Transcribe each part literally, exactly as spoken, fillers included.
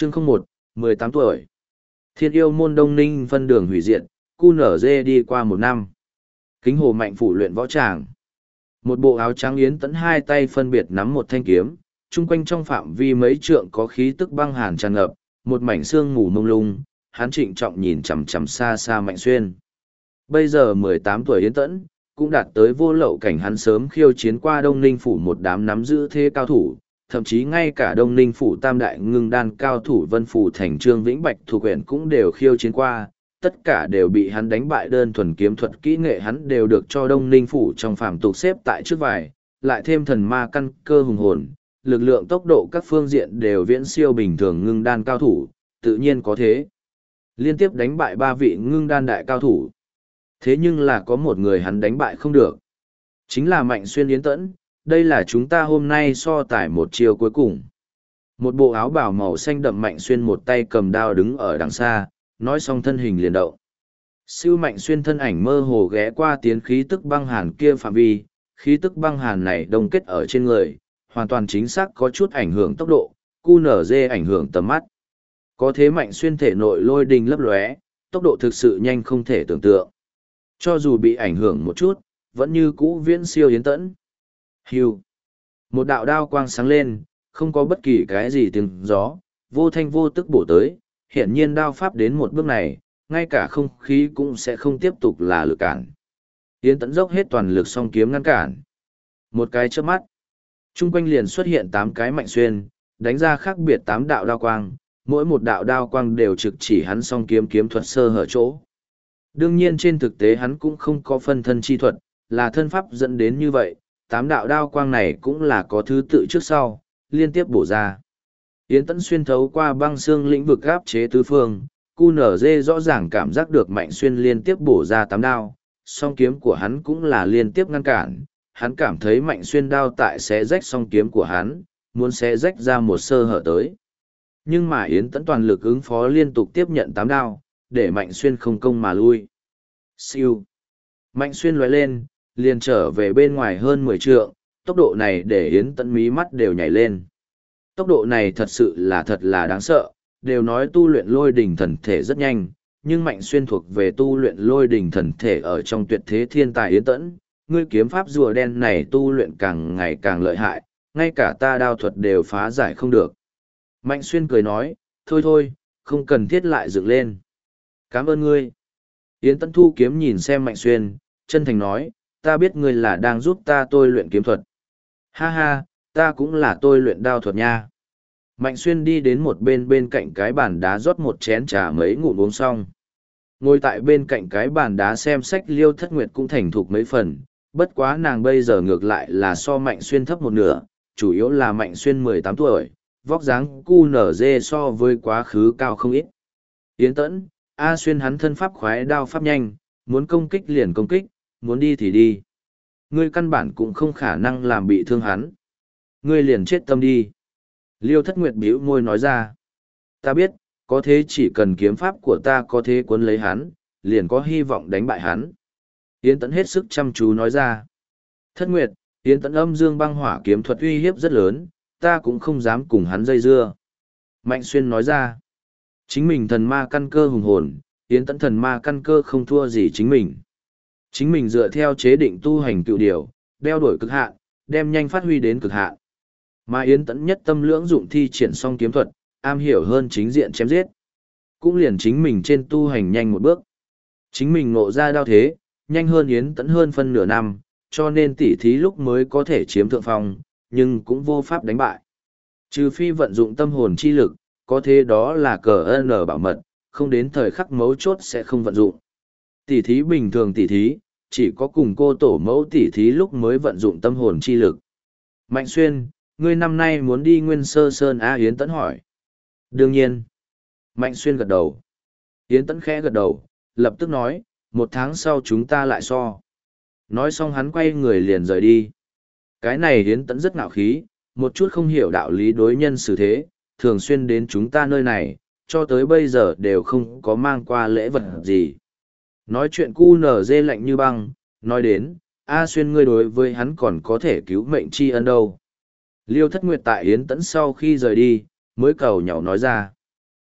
Chương không một, mười tám tuổi. Thiên yêu môn Đông Ninh phân đường hủy diệt, cu nở dê đi qua một năm. Kính hồ mạnh phủ luyện võ tràng. Một bộ áo trắng yến tẫn hai tay phân biệt nắm một thanh kiếm, chung quanh trong phạm vi mấy trượng có khí tức băng hàn tràn ngập, một mảnh xương mù mông lung, hắn trịnh trọng nhìn chằm chằm xa xa Mạnh Xuyên. Bây giờ mười tám tuổi yến tẫn, cũng đạt tới vô lậu cảnh, hắn sớm khiêu chiến qua Đông Ninh phủ một đám nắm giữ thế cao thủ, thậm chí ngay cả Đông Ninh phủ tam đại ngưng đan cao thủ Vân phủ thành Trương Vĩnh Bạch thủ quyển cũng đều khiêu chiến qua, tất cả đều bị hắn đánh bại. Đơn thuần kiếm thuật kỹ nghệ hắn đều được cho Đông Ninh phủ trong phàm tục xếp tại trước vài, lại thêm thần ma căn cơ hùng hồn, lực lượng tốc độ các phương diện đều viễn siêu bình thường ngưng đan cao thủ, tự nhiên có thế. Liên tiếp đánh bại ba vị ngưng đan đại cao thủ. Thế nhưng là có một người hắn đánh bại không được. Chính là Mạnh Xuyên yến tẫn, đây là chúng ta hôm nay so tải một chiều cuối cùng. Một bộ áo bào màu xanh đậm Mạnh Xuyên một tay cầm đao đứng ở đằng xa, nói xong thân hình liền động. Siêu Mạnh Xuyên thân ảnh mơ hồ ghé qua tiến khí tức băng hàn kia phạm vi, khí tức băng hàn này đông kết ở trên người, hoàn toàn chính xác có chút ảnh hưởng tốc độ, cu nở dê ảnh hưởng tầm mắt. Có thế Mạnh Xuyên thể nội lôi đình lấp lóe, tốc độ thực sự nhanh không thể tưởng tượng. Cho dù bị ảnh hưởng một chút, vẫn như cũ viễn siêu yến tẫn. Hưu. Một đạo đao quang sáng lên, không có bất kỳ cái gì tiếng gió, vô thanh vô tức bổ tới, hiển nhiên đao pháp đến một bước này, ngay cả không khí cũng sẽ không tiếp tục là lực cản. Yến tẫn dốc hết toàn lực song kiếm ngăn cản. Một cái chớp mắt, chung quanh liền xuất hiện tám cái Mạnh Xuyên, đánh ra khác biệt tám đạo đao quang, mỗi một đạo đao quang đều trực chỉ hắn song kiếm kiếm thuật sơ hở chỗ. Đương nhiên trên thực tế hắn cũng không có phân thân chi thuật, là thân pháp dẫn đến như vậy, tám đạo đao quang này cũng là có thứ tự trước sau, liên tiếp bổ ra. Yến tẫn xuyên thấu qua băng xương lĩnh vực áp chế tứ phương, cu nở dê rõ ràng cảm giác được Mạnh Xuyên liên tiếp bổ ra tám đao, song kiếm của hắn cũng là liên tiếp ngăn cản, hắn cảm thấy Mạnh Xuyên đao tại xé rách song kiếm của hắn, muốn xé rách ra một sơ hở tới. Nhưng mà Yến tẫn toàn lực ứng phó liên tục tiếp nhận tám đao, để Mạnh Xuyên không công mà lui. Siêu. Mạnh Xuyên lóe lên, liền trở về bên ngoài hơn mười trượng, tốc độ này để Yến tẫn mí mắt đều nhảy lên. Tốc độ này thật sự là thật là đáng sợ, đều nói tu luyện lôi đỉnh thần thể rất nhanh, nhưng Mạnh Xuyên thuộc về tu luyện lôi đỉnh thần thể ở trong tuyệt thế thiên tài Yến tẫn, ngươi kiếm pháp rùa đen này tu luyện càng ngày càng lợi hại, ngay cả ta đao thuật đều phá giải không được. Mạnh Xuyên cười nói, thôi thôi, không cần thiết lại dựng lên. Cảm ơn ngươi. Yến tẫn thu kiếm nhìn xem Mạnh Xuyên, chân thành nói, ta biết ngươi là đang giúp ta tôi luyện kiếm thuật. Ha ha, ta cũng là tôi luyện đao thuật nha. Mạnh Xuyên đi đến một bên bên cạnh cái bàn đá rót một chén trà mấy ngụm uống xong. Ngồi tại bên cạnh cái bàn đá xem sách Liêu Thất Nguyệt cũng thành thục mấy phần, bất quá nàng bây giờ ngược lại là so Mạnh Xuyên thấp một nửa, chủ yếu là Mạnh Xuyên mười tám tuổi, vóc dáng cu nở dê so với quá khứ cao không ít. Yến tẫn, A Xuyên hắn thân pháp khoái đao pháp nhanh, muốn công kích liền công kích, muốn đi thì đi. Ngươi căn bản cũng không khả năng làm bị thương hắn. Ngươi liền chết tâm đi. Liêu Thất Nguyệt bĩu môi nói ra. Ta biết, có thế chỉ cần kiếm pháp của ta có thế cuốn lấy hắn, liền có hy vọng đánh bại hắn. Yến tẫn hết sức chăm chú nói ra. Thất Nguyệt, Yến tẫn âm dương băng hỏa kiếm thuật uy hiếp rất lớn, ta cũng không dám cùng hắn dây dưa. Mạnh Xuyên nói ra. Chính mình thần ma căn cơ hùng hồn, Yến tẫn thần ma căn cơ không thua gì chính mình. Chính mình dựa theo chế định tu hành cựu điều, đeo đuổi cực hạn, đem nhanh phát huy đến cực hạn. Mà Yến tẫn nhất tâm lưỡng dụng thi triển xong kiếm thuật, am hiểu hơn chính diện chém giết. Cũng liền chính mình trên tu hành nhanh một bước. Chính mình ngộ ra đao thế, nhanh hơn Yến tẫn hơn phân nửa năm, cho nên tỉ thí lúc mới có thể chiếm thượng phong, nhưng cũng vô pháp đánh bại. Trừ phi vận dụng tâm hồn chi lực, có thế đó là cờ ân bảo mật, không đến thời khắc mấu chốt sẽ không vận dụng. Tỉ thí bình thường tỉ thí, chỉ có cùng cô tổ mẫu tỉ thí lúc mới vận dụng tâm hồn chi lực. Mạnh Xuyên, ngươi năm nay muốn đi Nguyên Sơ Sơn A Yến tẫn hỏi. Đương nhiên. Mạnh Xuyên gật đầu. Yến tẫn khẽ gật đầu, lập tức nói, một tháng sau chúng ta lại so. Nói xong hắn quay người liền rời đi. Cái này Yến tẫn rất ngạo khí, một chút không hiểu đạo lý đối nhân xử thế, thường xuyên đến chúng ta nơi này, cho tới bây giờ đều không có mang qua lễ vật gì. Nói chuyện cu nở dê lạnh như băng, nói đến, A Xuyên ngươi đối với hắn còn có thể cứu mệnh tri ân đâu. Liêu Thất Nguyệt tại Yến tẫn sau khi rời đi, mới cầu nhậu nói ra.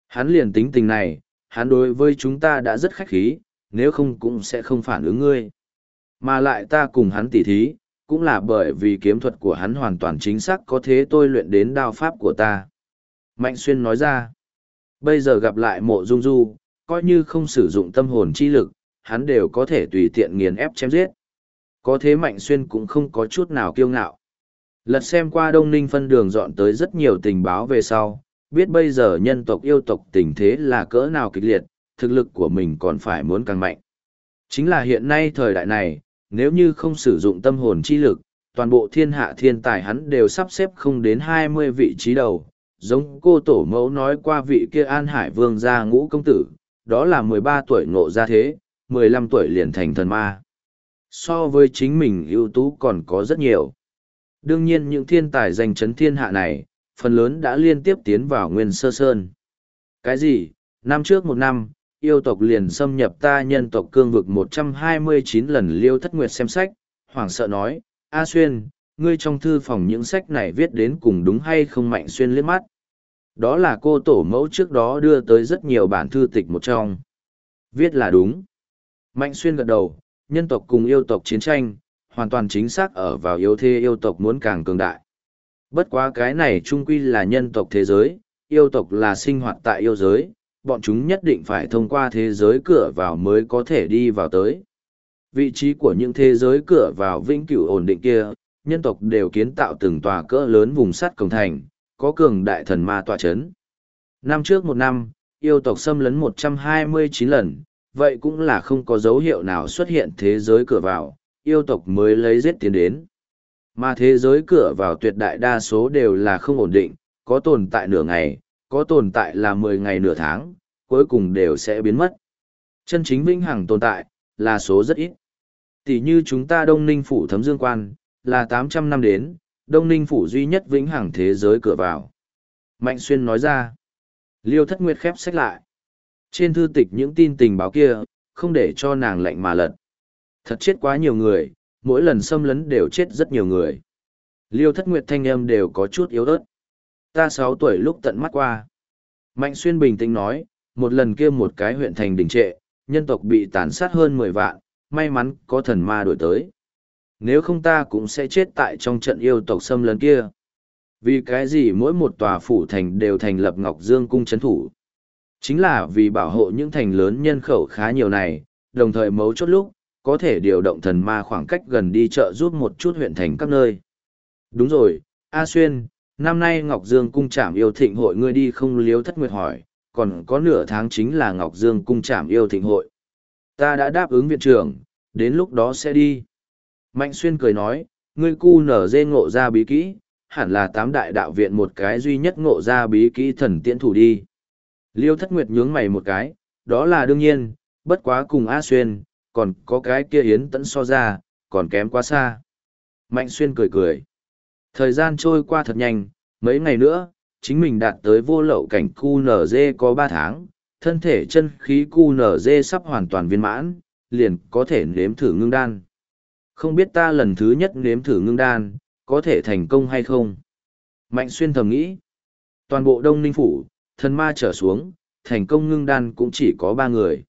Hắn liền tính tình này, hắn đối với chúng ta đã rất khách khí, nếu không cũng sẽ không phản ứng ngươi. Mà lại ta cùng hắn tỉ thí, cũng là bởi vì kiếm thuật của hắn hoàn toàn chính xác có thế tôi luyện đến đao pháp của ta. Mạnh Xuyên nói ra, bây giờ gặp lại mộ dung du, coi như không sử dụng tâm hồn chi lực, hắn đều có thể tùy tiện nghiền ép chém giết. Có thế Mạnh Xuyên cũng không có chút nào kiêu ngạo. Lật xem qua Đông Ninh phân đường dọn tới rất nhiều tình báo về sau, biết bây giờ nhân tộc yêu tộc tình thế là cỡ nào kịch liệt, thực lực của mình còn phải muốn càng mạnh. Chính là hiện nay thời đại này, nếu như không sử dụng tâm hồn chi lực, toàn bộ thiên hạ thiên tài hắn đều sắp xếp không đến hai mươi vị trí đầu. Giống cô tổ mẫu nói qua vị kia An Hải Vương gia ngũ công tử, đó là mười ba tuổi ngộ ra thế, mười lăm tuổi liền thành thần ma. So với chính mình ưu tú còn có rất nhiều. Đương nhiên những thiên tài giành chấn thiên hạ này, phần lớn đã liên tiếp tiến vào Nguyên Sơ Sơn. Cái gì? Năm trước một năm, yêu tộc liền xâm nhập ta nhân tộc cương vực một trăm hai mươi chín lần. Liêu Thất Nguyệt xem sách, hoảng sợ nói, A Xuyên, ngươi trong thư phòng những sách này viết đến cùng đúng hay không? Mạnh Xuyên liếc mắt. Đó là cô tổ mẫu trước đó đưa tới rất nhiều bản thư tịch một trong. Viết là đúng. Mạnh Xuyên gật đầu, nhân tộc cùng yêu tộc chiến tranh, hoàn toàn chính xác ở vào yếu thế yêu tộc muốn càng cường đại. Bất quá cái này chung quy là nhân tộc thế giới, yêu tộc là sinh hoạt tại yêu giới, bọn chúng nhất định phải thông qua thế giới cửa vào mới có thể đi vào tới. Vị trí của những thế giới cửa vào vĩnh cửu ổn định kia, nhân tộc đều kiến tạo từng tòa cỡ lớn vùng sắt cổng thành, có cường đại thần ma tọa chấn. Năm trước một năm, yêu tộc xâm lấn một trăm hai mươi chín lần, vậy cũng là không có dấu hiệu nào xuất hiện thế giới cửa vào, yêu tộc mới lấy giết tiến đến. Mà thế giới cửa vào tuyệt đại đa số đều là không ổn định, có tồn tại nửa ngày, có tồn tại là mười ngày nửa tháng, cuối cùng đều sẽ biến mất. Chân chính vĩnh hằng tồn tại, là số rất ít. Tỷ như chúng ta Đông Ninh Phủ Thấm Dương Quan, là tám trăm năm đến, Đông Ninh Phủ duy nhất vĩnh hằng thế giới cửa vào. Mạnh Xuyên nói ra, Liêu Thất Nguyệt khép sách lại. Trên thư tịch những tin tình báo kia, không để cho nàng lạnh mà lật. Thật chết quá nhiều người, mỗi lần xâm lấn đều chết rất nhiều người. Liêu Thất Nguyệt thanh âm đều có chút yếu ớt. Ta sáu tuổi lúc tận mắt qua. Mạnh Xuyên bình tĩnh nói, một lần kia một cái huyện thành đình trệ, nhân tộc bị tàn sát hơn mười vạn, may mắn có thần ma đổi tới. Nếu không ta cũng sẽ chết tại trong trận yêu tộc xâm lấn kia. Vì cái gì mỗi một tòa phủ thành đều thành lập Ngọc Dương cung trấn thủ? Chính là vì bảo hộ những thành lớn nhân khẩu khá nhiều này, đồng thời mấu chốt lúc, có thể điều động thần ma khoảng cách gần đi chợ giúp một chút huyện thành các nơi. Đúng rồi, A Xuyên, năm nay Ngọc Dương cung trảm yêu thịnh hội ngươi đi không? Liêu Thất Nguyệt hỏi, còn có nửa tháng chính là Ngọc Dương cung trảm yêu thịnh hội. Ta đã đáp ứng viện trưởng, đến lúc đó sẽ đi. Mạnh Xuyên cười nói, ngươi cu nở dê ngộ ra bí kỹ, hẳn là tám đại đạo viện một cái duy nhất ngộ ra bí kỹ thần tiễn thủ đi. Liêu Thất Nguyệt nhướng mày một cái, đó là đương nhiên, bất quá cùng A Xuyên, còn có cái kia Yến Tẫn so ra, còn kém quá xa. Mạnh Xuyên cười cười. Thời gian trôi qua thật nhanh, mấy ngày nữa, chính mình đạt tới vô lậu cảnh cu nở dê có ba tháng, thân thể chân khí cu nở dê sắp hoàn toàn viên mãn, liền có thể nếm thử ngưng đan. Không biết ta lần thứ nhất nếm thử ngưng đan, có thể thành công hay không? Mạnh Xuyên thầm nghĩ. Toàn bộ Đông Ninh Phủ, thần ma trở xuống, thành công ngưng đan cũng chỉ có ba người.